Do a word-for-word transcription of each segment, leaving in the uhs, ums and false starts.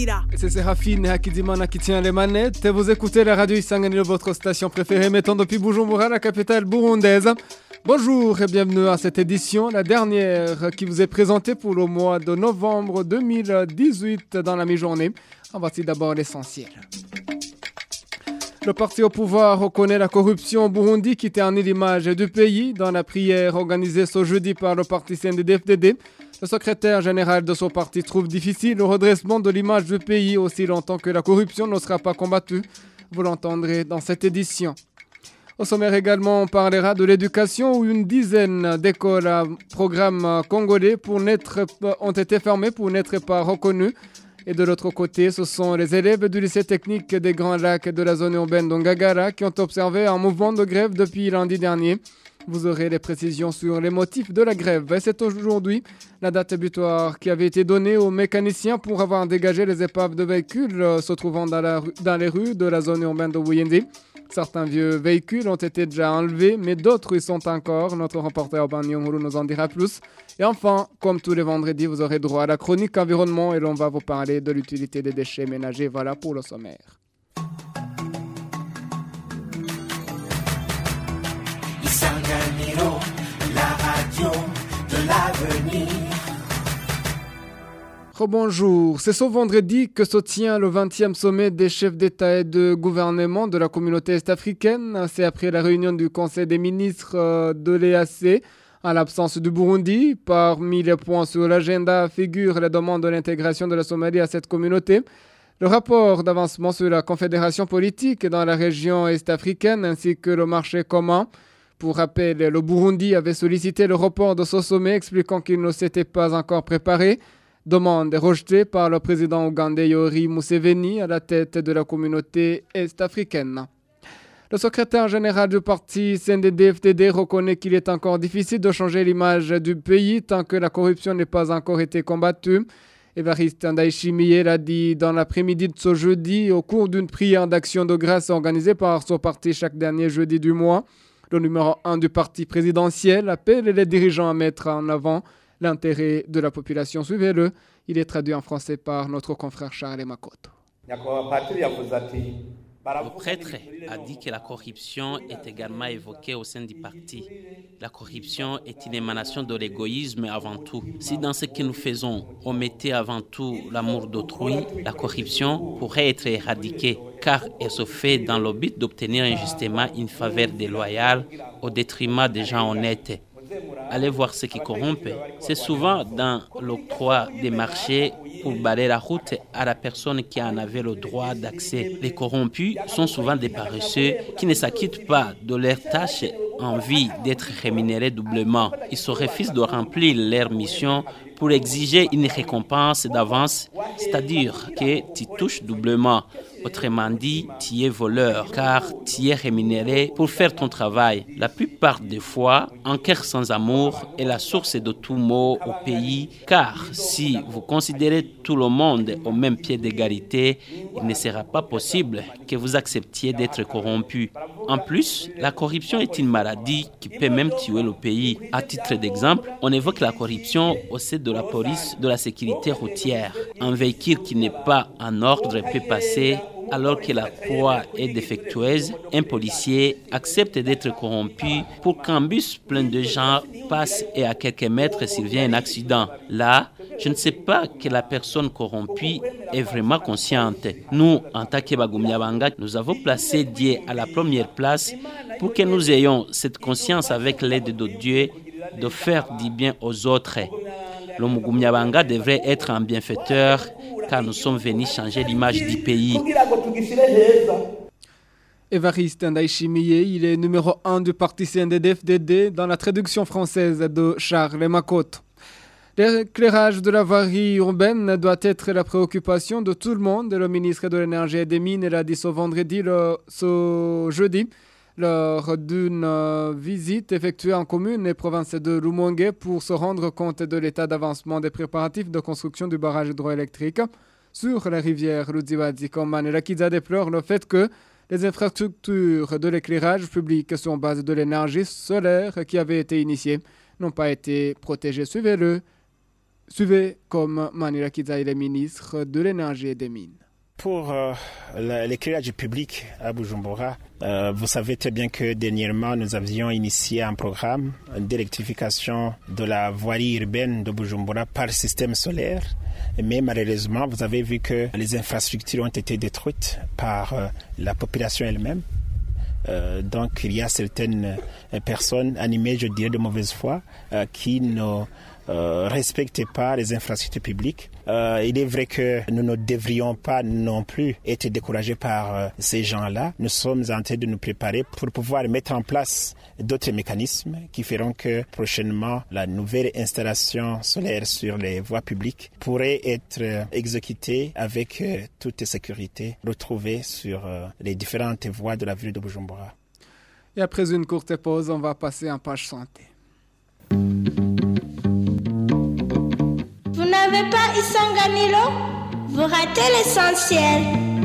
Nzira. C'est Séraphine Hakidimana qui tient les manettes. Vous écoutez la radio Isanganiro, votre station préférée, mettant depuis Bujumbura, la capitale burundaise. Bonjour et bienvenue à cette édition, la dernière qui vous est présentée pour le mois de novembre deux mille dix-huit dans la mi-journée. En voici d'abord l'essentiel. Le parti au pouvoir reconnaît la corruption au Burundi qui ternit l'image du pays. Dans la prière organisée ce jeudi par le parti C N D D F D D, le secrétaire général de son parti trouve difficile le redressement de l'image du pays aussi longtemps que la corruption ne sera pas combattue. Vous l'entendrez dans cette édition. Au sommaire également, on parlera de l'éducation où une dizaine d'écoles à programme congolais pour n'être, ont été fermées pour n'être pas reconnues. Et de l'autre côté, ce sont les élèves du lycée technique des Grands Lacs de la zone urbaine d'Ongagara qui ont observé un mouvement de grève depuis lundi dernier. Vous aurez les précisions sur les motifs de la grève. Et c'est aujourd'hui la date butoir qui avait été donnée aux mécaniciens pour avoir dégagé les épaves de véhicules euh, se trouvant dans, la, dans les rues de la zone urbaine de Wuyendi. Certains vieux véhicules ont été déjà enlevés, mais d'autres y sont encore. Notre reporter Urban Nyonguru nous en dira plus. Et enfin, comme tous les vendredis, vous aurez droit à la chronique environnement et l'on va vous parler de l'utilité des déchets ménagers. Voilà pour le sommaire. Isanganiro, la radio de l'avenir. Rebonjour, c'est ce vendredi que se tient le vingtième sommet des chefs d'État et de gouvernement de la communauté est-africaine. C'est après la réunion du Conseil des ministres de l'E A C, en l'absence du Burundi. Parmi les points sur l'agenda figurent les demandes de l'intégration de la Somalie à cette communauté, le rapport d'avancement sur la confédération politique dans la région est-africaine ainsi que le marché commun. Pour rappel, le Burundi avait sollicité le report de ce sommet expliquant qu'il ne s'était pas encore préparé. Demande rejetée par le président ougandais Yoweri Museveni à la tête de la communauté est-africaine. Le secrétaire général du parti C N D D F D D reconnaît qu'il est encore difficile de changer l'image du pays tant que la corruption n'est pas encore été combattue. Évariste Ndayishimiye l'a dit dans l'après-midi de ce jeudi au cours d'une prière d'action de grâce organisée par son parti chaque dernier jeudi du mois. Le numéro un du parti présidentiel appelle les dirigeants à mettre en avant l'intérêt de la population. Suivez-le, il est traduit en français par notre confrère Charles Makoto. Le prêtre a dit que la corruption est également évoquée au sein du parti. La corruption est une émanation de l'égoïsme avant tout. Si dans ce que nous faisons, on mettait avant tout l'amour d'autrui, la corruption pourrait être éradiquée, car elle se fait dans le but d'obtenir injustement une faveur déloyale au détriment des gens honnêtes. Allez voir ce qui corrompt. C'est souvent dans l'octroi des marchés pour balayer la route à la personne qui en avait le droit d'accès. Les corrompus sont souvent des paresseux qui ne s'acquittent pas de leurs tâches en vue d'être rémunérés doublement. Ils se refusent de remplir leur mission pour exiger une récompense d'avance, c'est-à-dire que tu touches doublement. Autrement dit, tu es voleur, car tu es rémunéré pour faire ton travail. La plupart des fois, un cœur sans amour est la source de tout maux au pays, car si vous considérez tout le monde au même pied d'égalité, il ne sera pas possible que vous acceptiez d'être corrompu. En plus, la corruption est une maladie qui peut même tuer le pays. À titre d'exemple, on évoque la corruption au sein de la police de la sécurité routière. Un véhicule qui n'est pas en ordre peut passer alors que la croix est défectueuse. Un policier accepte d'être corrompu pour qu'un bus plein de gens passe et à quelques mètres survient un accident. Là, je ne sais pas que la personne corrompue est vraiment consciente. Nous, en tant que Bagumyabanga, nous avons placé Dieu à la première place pour que nous ayons cette conscience avec l'aide de Dieu de faire du bien aux autres. Le Mugumyabanga devrait être un bienfaiteur car nous sommes venus changer l'image du pays. Évariste Ndayishimiye, il est numéro un du parti C N D D F D D dans la traduction française de Charles Makoto. L'éclairage de la voirie urbaine doit être la préoccupation de tout le monde. Le ministre de l'Énergie et des Mines l'a dit ce vendredi, le, ce jeudi, lors d'une euh, visite effectuée en commune et province de Rumongue pour se rendre compte de l'état d'avancement des préparatifs de construction du barrage hydroélectrique sur la rivière Ruzibazi. Komane Lakiza déplore le fait que les infrastructures de l'éclairage public sur base de l'énergie solaire qui avaient été initiées n'ont pas été protégées. Suivez-le. Suivez comme Manira Kizaï, le ministre de l'Énergie et des Mines. Pour euh, l'éclairage public à Bujumbura, euh, vous savez très bien que dernièrement, nous avions initié un programme d'électrification de la voirie urbaine de Bujumbura par système solaire. Mais malheureusement, vous avez vu que les infrastructures ont été détruites par euh, la population elle-même. Euh, donc, il y a certaines personnes animées, je dirais, de mauvaise foi, euh, qui ne euh, respectent pas les infrastructures publiques. Euh, il est vrai que nous ne devrions pas non plus être découragés par euh, ces gens-là. Nous sommes en train de nous préparer pour pouvoir mettre en place d'autres mécanismes qui feront que prochainement la nouvelle installation solaire sur les voies publiques pourrait être euh, exécutée avec euh, toute sécurité retrouvée sur euh, les différentes voies de la ville de Bujumbura. Et après une courte pause, on va passer en page santé. Vous n'avez pas Isanganilo? Vous ratez l'essentiel.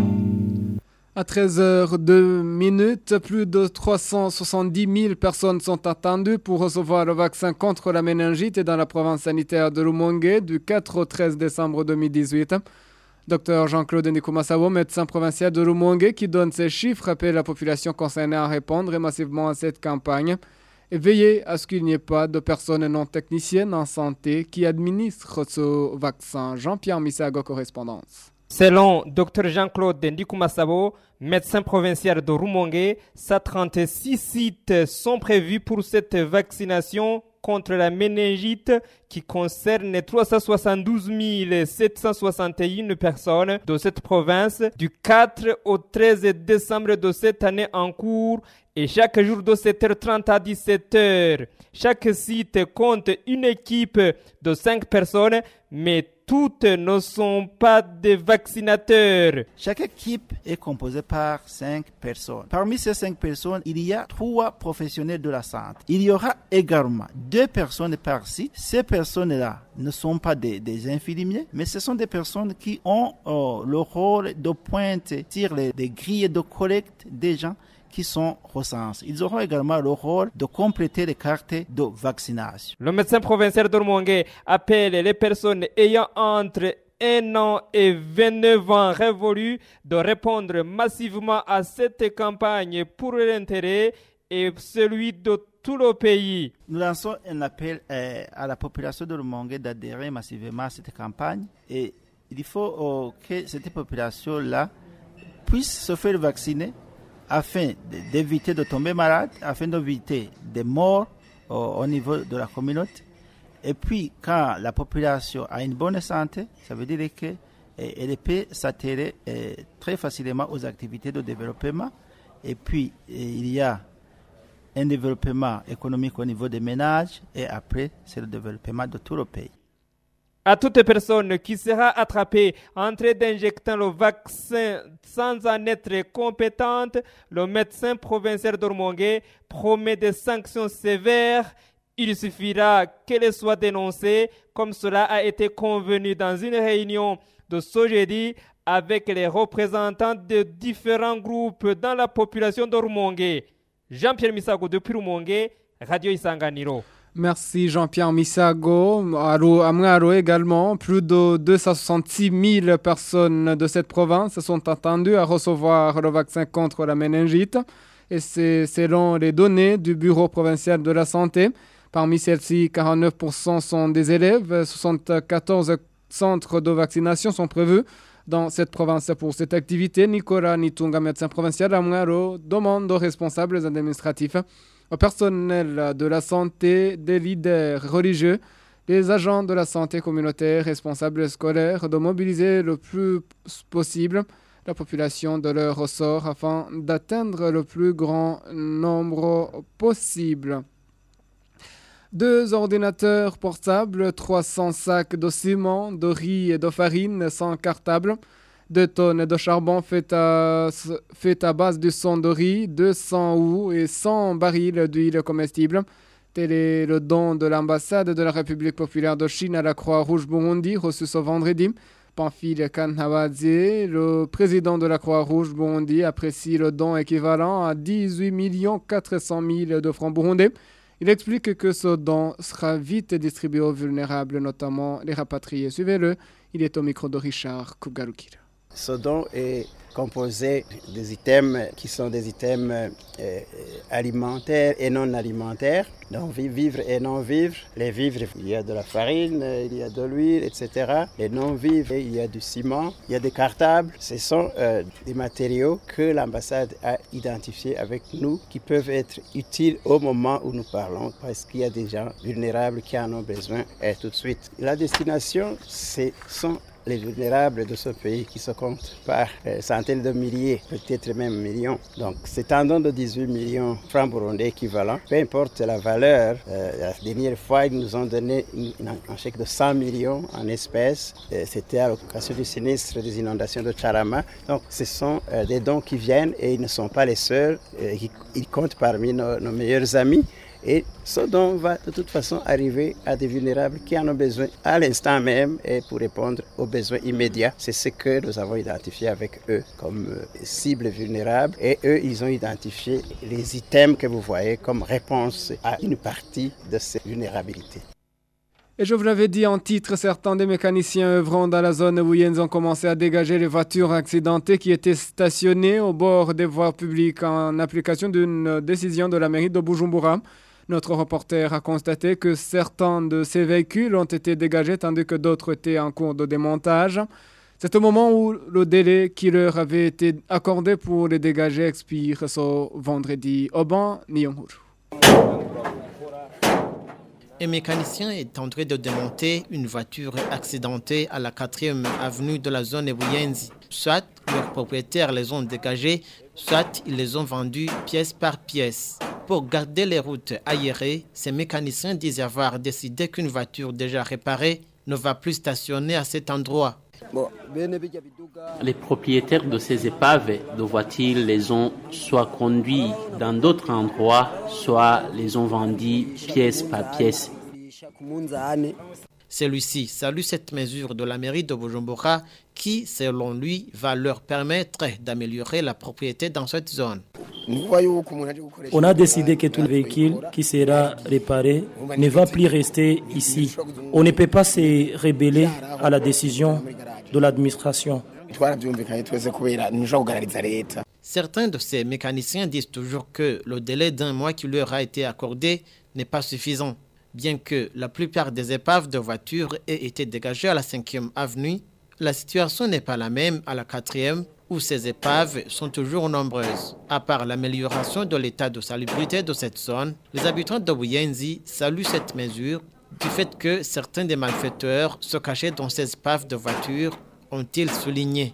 À treize heures deux minutes, plus de trois cent soixante-dix mille personnes sont attendues pour recevoir le vaccin contre la méningite dans la province sanitaire de Rumongue du quatre au treize décembre deux mille dix-huit. Docteur Jean-Claude Ndikumasabo, médecin provincial de Rumongue, qui donne ces chiffres, appelle la population concernée à répondre massivement à cette campagne et veiller à ce qu'il n'y ait pas de personnes non techniciennes en santé qui administrent ce vaccin. Jean-Pierre Misago, correspondance. Selon Dr Jean-Claude Ndikumasabo, médecin provincial de Rumongue, trente-six sites sont prévus pour cette vaccination contre la méningite qui concerne trois cent soixante-douze mille sept cent soixante et une personnes de cette province du quatre au treize décembre de cette année en cours et chaque jour de sept heures trente à dix-sept heures. Chaque site compte une équipe de cinq personnes, mais toutes ne sont pas des vaccinateurs. Chaque équipe est composée par cinq personnes. Parmi ces cinq personnes, il y a trois professionnels de la santé. Il y aura également deux personnes par site. Ces personnes-là ne sont pas des, des infirmiers, mais ce sont des personnes qui ont euh, le rôle de pointer sur les, les grilles de collecte des gens qui sont recensés. Ils auront également le rôle de compléter les cartes de vaccination. Le médecin provincial de Rumongue appelle les personnes ayant entre un an et vingt-neuf ans révolus de répondre massivement à cette campagne pour l'intérêt et celui de tout le pays. Nous lançons un appel euh, à la population de Rumongue d'adhérer massivement à cette campagne et il faut euh, que cette population-là puisse se faire vacciner afin d'éviter de tomber malade, afin d'éviter des morts au, au niveau de la communauté. Et puis, quand la population a une bonne santé, ça veut dire qu'elle peut s'attirer très facilement aux activités de développement. Et puis, il y a un développement économique au niveau des ménages et après, c'est le développement de tout le pays. À toute personne qui sera attrapée en train d'injecter le vaccin sans en être compétente, le médecin provincial de Rumongue promet des sanctions sévères. Il suffira qu'elle soit dénoncée, comme cela a été convenu dans une réunion de ce jeudi avec les représentants de différents groupes dans la population de Rumongue. Jean-Pierre Misago depuis Rumongue, Radio Isanganiro. Merci Jean-Pierre Misago. À Mwaro également, plus de deux cent soixante-six mille personnes de cette province sont attendues à recevoir le vaccin contre la méningite. Et c'est selon les données du Bureau provincial de la santé. Parmi celles-ci, quarante-neuf pour cent sont des élèves. soixante-quatorze centres de vaccination sont prévus dans cette province pour cette activité. Nicolas Nitunga, médecin provincial à Mwaro, demande aux responsables administratifs, au personnel de la santé, des leaders religieux, des agents de la santé communautaire, responsables scolaires, de mobiliser le plus possible la population de leur ressort afin d'atteindre le plus grand nombre possible. Deux ordinateurs portables, trois cents sacs de ciment, de riz et de farine sans cartable, deux tonnes de charbon fait à, fait à base du son de riz, deux cents houes et cent barils d'huile comestible. Tel est le don de l'ambassade de la République populaire de Chine à la Croix-Rouge Burundi, reçu ce vendredi. Pamphile Kanhawadze, le président de la Croix-Rouge Burundi, apprécie le don équivalent à dix-huit millions quatre cent mille de francs burundais. Il explique que ce don sera vite distribué aux vulnérables, notamment les rapatriés. Suivez-le, il est au micro de Richard Kugarukira. Ce don est composé des items qui sont des items euh, alimentaires et non alimentaires, donc vivres et non vivres. Les vivres, il y a de la farine, il y a de l'huile, et cetera. Les non vivres, il y a du ciment, il y a des cartables. Ce sont euh, des matériaux que l'ambassade a identifiés avec nous qui peuvent être utiles au moment où nous parlons parce qu'il y a des gens vulnérables qui en ont besoin et tout de suite. La destination, ce sont les vulnérables de ce pays qui se comptent par euh, centaines de milliers, peut-être même millions. Donc c'est un don de dix-huit millions de francs burundais équivalent. Peu importe la valeur, euh, la dernière fois ils nous ont donné une, une, un chèque de cent millions en espèces. Euh, c'était à l'occasion du sinistre des inondations de Charama. Donc ce sont euh, des dons qui viennent et ils ne sont pas les seuls. Euh, ils, ils comptent parmi nos, nos meilleurs amis. Et ce don va de toute façon arriver à des vulnérables qui en ont besoin à l'instant même et pour répondre aux besoins immédiats. C'est ce que nous avons identifié avec eux comme euh, cibles vulnérables. Et eux, ils ont identifié les items que vous voyez comme réponse à une partie de ces vulnérabilités. Et je vous l'avais dit en titre, certains des mécaniciens œuvrant dans la zone où ils ont commencé à dégager les voitures accidentées qui étaient stationnées au bord des voies publiques en application d'une décision de la mairie de Bujumbura. Notre reporter a constaté que certains de ces véhicules ont été dégagés tandis que d'autres étaient en cours de démontage. C'est au moment où le délai qui leur avait été accordé pour les dégager expire ce vendredi. Oban Nyonghuru. Un mécanicien est en train de démonter une voiture accidentée à la quatrième avenue de la zone Ebuyenzi. Soit leurs propriétaires les ont dégagés, soit ils les ont vendus pièce par pièce. Pour garder les routes aérées, ces mécaniciens disent avoir décidé qu'une voiture déjà réparée ne va plus stationner à cet endroit. Les propriétaires de ces épaves de voitures les ont soit conduits dans d'autres endroits, soit les ont vendus pièce par pièce. Celui-ci salue cette mesure de la mairie de Bujumbura qui, selon lui, va leur permettre d'améliorer la propriété dans cette zone. On a décidé que tout véhicule qui sera réparé ne va plus rester ici. On ne peut pas se rebeller à la décision de l'administration. Certains de ces mécaniciens disent toujours que le délai d'un mois qui leur a été accordé n'est pas suffisant. Bien que la plupart des épaves de voitures aient été dégagées à la cinquième avenue, la situation n'est pas la même à la quatrième où ces épaves sont toujours nombreuses. À part l'amélioration de l'état de salubrité de cette zone, les habitants de Buyenzi saluent cette mesure du fait que certains des malfaiteurs se cachaient dans ces épaves de voitures, ont-ils souligné.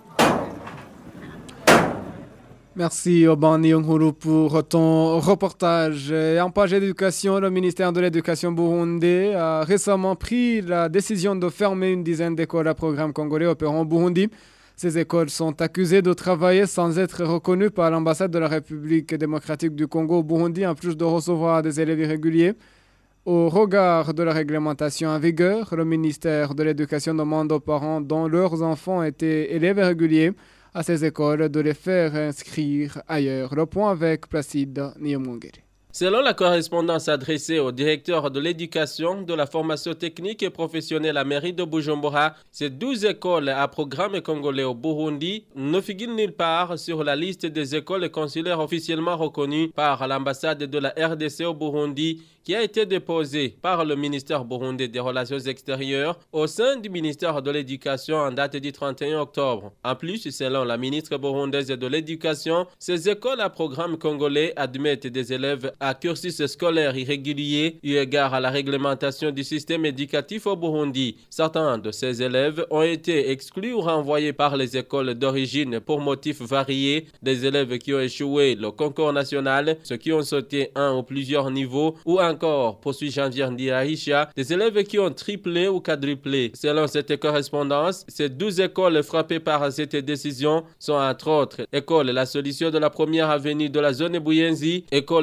Merci Oban Nyonghuru pour ton reportage. Et en page éducation, le ministère de l'Éducation burundais a récemment pris la décision de fermer une dizaine d'écoles à programme congolais opérant au Burundi. Ces écoles sont accusées de travailler sans être reconnues par l'ambassade de la République démocratique du Congo au Burundi, en plus de recevoir des élèves irréguliers. Au regard de la réglementation en vigueur, le ministère de l'Éducation demande aux parents dont leurs enfants étaient élèves irréguliers à ces écoles de les faire inscrire ailleurs. Le point avec Placide Nyamungeri. Selon la correspondance adressée au directeur de l'éducation, de la formation technique et professionnelle à la mairie de Bujumbura, ces douze écoles à programme congolais au Burundi ne figurent nulle part sur la liste des écoles consulaires officiellement reconnues par l'ambassade de la R D C au Burundi, qui a été déposée par le ministère burundais des Relations extérieures au sein du ministère de l'Éducation en date du trente et un octobre. En plus, selon la ministre burundaise de l'Éducation, ces écoles à programme congolais admettent des élèves à cursus scolaire irrégulier eu égard à la réglementation du système éducatif au Burundi. Certains de ces élèves ont été exclus ou renvoyés par les écoles d'origine pour motifs variés, des élèves qui ont échoué le concours national, ceux qui ont sauté un ou plusieurs niveaux, ou encore, poursuit Janvier Ndirahisha, des élèves qui ont triplé ou quadruplé. Selon cette correspondance, ces douze écoles frappées par cette décision sont entre autres École La Solution de la première avenue de la zone Buyenzi, École Conciliaire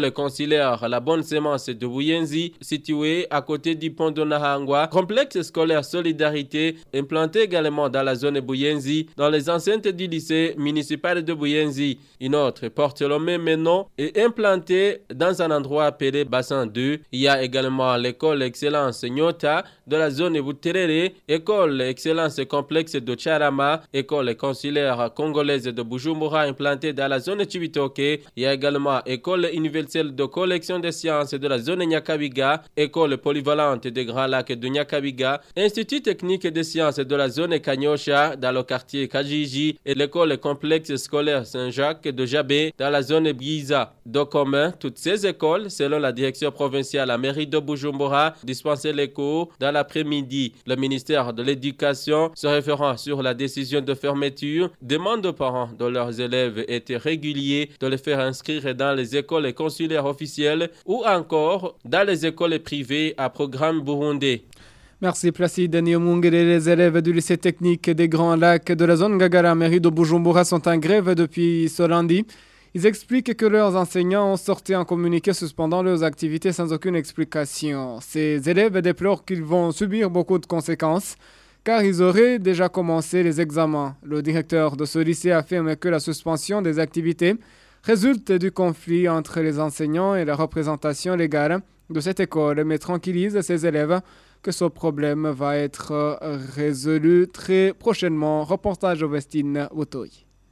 considère la bonne sémence de Buyenzi, située à côté du pont de Nahangwa. Complexe scolaire Solidarité, implanté également dans la zone Buyenzi, dans les enceintes du lycée municipal de Buyenzi. Une autre porte le même nom et implantée dans un endroit appelé Bassin deux. Il y a également l'école Excellence Nyota de la zone Buterere, école Excellence Complexe de Charama, école consulaire congolaise de Bujumbura implantée dans la zone Chibitoke. Il y a également école universelle de collection des sciences de la zone Nyakabiga, école polyvalente des Grands Lacs de Nyakabiga, institut technique des sciences de la zone Kanyosha dans le quartier Kajiji et l'école complexe scolaire Saint-Jacques de Jabé dans la zone Biza. De commun, toutes ces écoles, selon la direction provinciale à mairie de Bujumbura, dispensaient les cours dans l'après-midi. Le ministère de l'Éducation, se référant sur la décision de fermeture, demande aux parents dont leurs élèves étaient réguliers de les faire inscrire dans les écoles consulaires officielles ou encore dans les écoles privées à programme burundais. Merci Placide Niomungere. Les élèves du lycée technique des Grands Lacs de la zone Ngagara, mairie de Bujumbura, sont en grève depuis ce lundi. Ils expliquent que leurs enseignants ont sorti un communiqué suspendant leurs activités sans aucune explication. Ces élèves déplorent qu'ils vont subir beaucoup de conséquences car ils auraient déjà commencé les examens. Le directeur de ce lycée affirme que la suspension des activités résulte du conflit entre les enseignants et la représentation légale de cette école, mais tranquillise ses élèves que ce problème va être résolu très prochainement. Reportage au Westine Wotoy.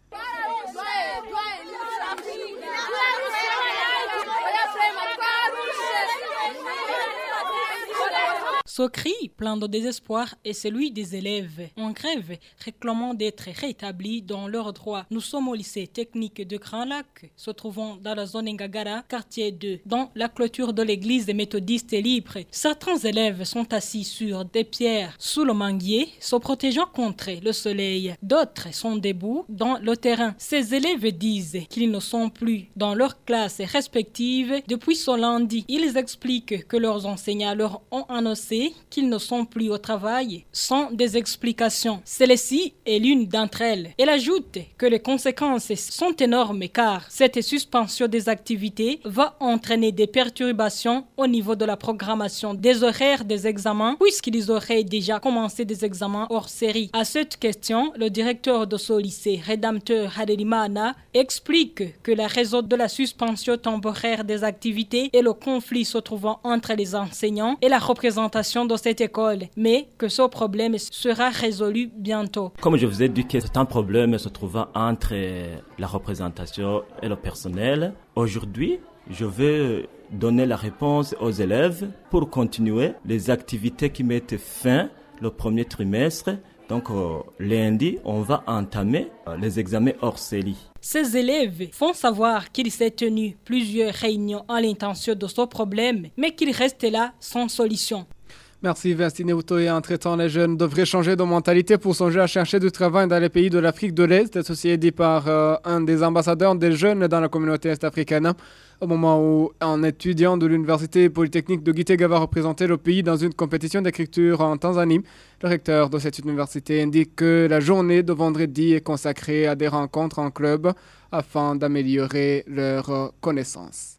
Ce cri, plein de désespoir, est celui des élèves en grève, réclamant d'être rétablis dans leurs droits. Nous sommes au lycée technique de Grand Lac, se trouvant dans la zone Ngagara, quartier deux, dans la clôture de l'église des méthodistes libres. Certains élèves sont assis sur des pierres sous le manguier, se protégeant contre le soleil. D'autres sont debout dans le terrain. Ces élèves disent qu'ils ne sont plus dans leurs classes respectives depuis ce lundi. Ils expliquent que leurs enseignants leur ont annoncé qu'ils ne sont plus au travail sans des explications. Celle-ci est l'une d'entre elles. Elle ajoute que les conséquences sont énormes car cette suspension des activités va entraîner des perturbations au niveau de la programmation des horaires des examens puisqu'ils auraient déjà commencé des examens hors série. À cette question, le directeur de ce lycée, Rédempteur Hadelimana, explique que la raison de la suspension temporaire des activités est le conflit se trouvant entre les enseignants et la représentation de cette école, mais que ce problème sera résolu bientôt. Comme je vous ai dit que c'est un problème se trouvant entre la représentation et le personnel, aujourd'hui, je vais donner la réponse aux élèves pour continuer les activités qui mettent fin le premier trimestre. Donc euh, lundi, on va entamer euh, les examens hors série. Ces élèves font savoir qu'il s'est tenu plusieurs réunions à l'intention de ce problème, mais qu'il reste là sans solution. Merci Vincent Outoye. Entre-temps, les jeunes devraient changer de mentalité pour songer à chercher du travail dans les pays de l'Afrique de l'Est. Ceci dit par euh, un des ambassadeurs des jeunes dans la communauté est-africaine. Au moment où un étudiant de l'université polytechnique de Gitega va représenter le pays dans une compétition d'écriture en Tanzanie, le recteur de cette université indique que la journée de vendredi est consacrée à des rencontres en club afin d'améliorer leurs connaissances.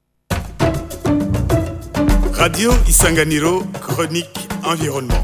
Radio Isanganiro, chronique environnement.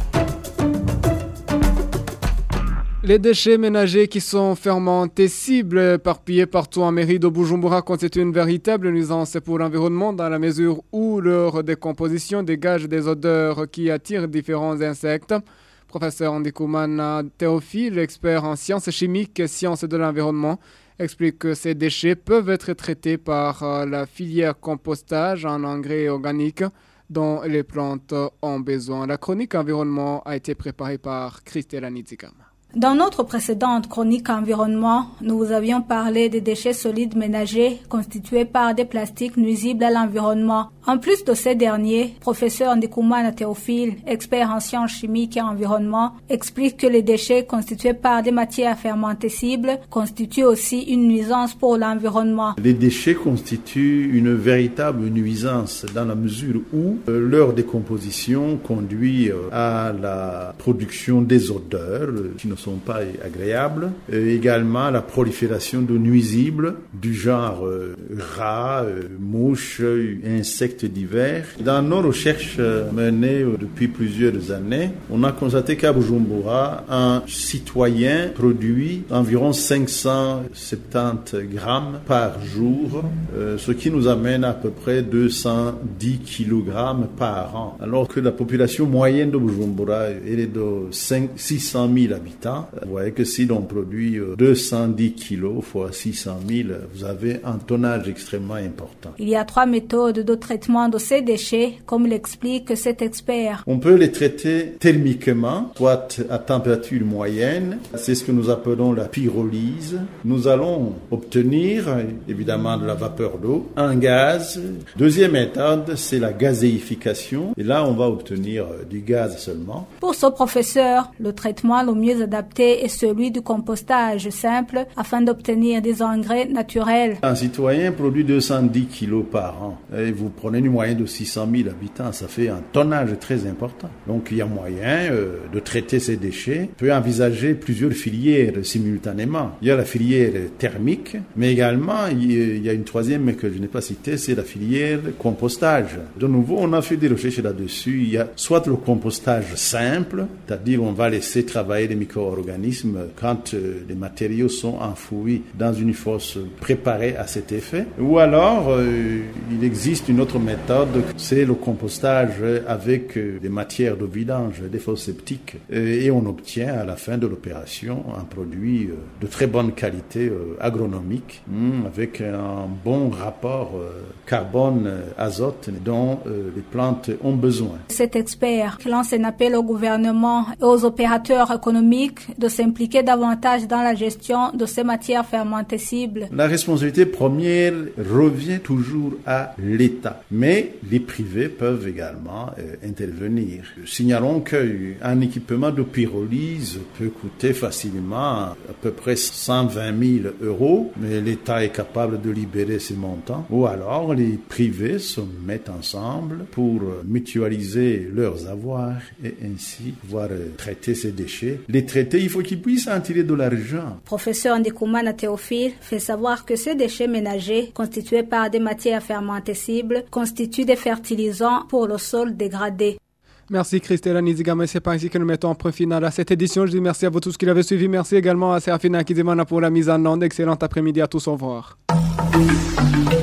Les déchets ménagers qui sont fermentescibles éparpillés partout en mairie de Bujumbura constituent une véritable nuisance pour l'environnement dans la mesure où leur décomposition dégage des odeurs qui attirent différents insectes. Professeur Ndikoumana Théophile, expert en sciences chimiques et sciences de l'environnement, explique que ces déchets peuvent être traités par la filière compostage en engrais organiques dont les plantes ont besoin. La chronique environnement a été préparée par Christella Nizikama. Dans notre précédente chronique environnement, nous vous avions parlé des déchets solides ménagers constitués par des plastiques nuisibles à l'environnement. En plus de ces derniers, professeur Ndikoumana Théophile, expert en sciences chimiques et environnement, explique que les déchets constitués par des matières fermentescibles constituent aussi une nuisance pour l'environnement. Les déchets constituent une véritable nuisance dans la mesure où euh, leur décomposition conduit euh, à la production des odeurs euh, qui ne sont pas agréables. Et également la prolifération de nuisibles du genre euh, rats, euh, mouches, insectes divers. Dans nos recherches menées depuis plusieurs années, on a constaté qu'à Bujumbura, un citoyen produit environ cinq cent soixante-dix grammes par jour, euh, ce qui nous amène à peu près deux cent dix kilogrammes par an. Alors que la population moyenne de Bujumbura elle est de six cent mille habitants. Vous voyez que si l'on produit deux cent dix kilos fois six cent mille, vous avez un tonnage extrêmement important. Il y a trois méthodes de traitement de ces déchets, comme l'explique cet expert. On peut les traiter thermiquement, soit à température moyenne. C'est ce que nous appelons la pyrolyse. Nous allons obtenir, évidemment, de la vapeur d'eau, un gaz. Deuxième méthode, c'est la gazéification. Et là, on va obtenir du gaz seulement. Pour ce professeur, le traitement le mieux adapté est celui du compostage simple afin d'obtenir des engrais naturels. Un citoyen produit deux cent dix kilos par an. Et vous prenez une moyenne de six cent mille habitants, ça fait un tonnage très important. Donc il y a moyen euh, de traiter ces déchets. On peut envisager plusieurs filières simultanément. Il y a la filière thermique, mais également il y a une troisième que je n'ai pas citée, c'est la filière compostage. De nouveau, on a fait des recherches là-dessus. Il y a soit le compostage simple, c'est-à-dire on va laisser travailler les micro-organismes quand euh, les matériaux sont enfouis dans une fosse préparée à cet effet. Ou alors, euh, il existe une autre méthode, c'est le compostage avec euh, des matières de vidange, des fosses septiques. Et, et on obtient à la fin de l'opération un produit euh, de très bonne qualité euh, agronomique, hum, avec un bon rapport euh, carbone-azote dont euh, les plantes ont besoin. Cet expert lance un appel au gouvernement et aux opérateurs économiques de s'impliquer davantage dans la gestion de ces matières fermentescibles. La responsabilité première revient toujours à l'État, mais les privés peuvent également euh, intervenir. Signalons qu'un équipement de pyrolyse peut coûter facilement à peu près cent vingt mille euros, mais l'État est capable de libérer ces montants. Ou alors les privés se mettent ensemble pour mutualiser leurs avoirs et ainsi pouvoir traiter ces déchets. Les traiter, il faut qu'ils puissent en tirer de l'argent. Professeur Ndikoumana Théophile fait savoir que ces déchets ménagers, constitués par des matières fermentescibles, constituent des fertilisants pour le sol dégradé. Merci Christella Nizigama, c'est pas ainsi que nous mettons en point final à cette édition. Je dis merci à vous tous qui l'avez suivi. Merci également à Serafina Kizimana pour la mise en onde. Excellent après-midi à tous, au revoir.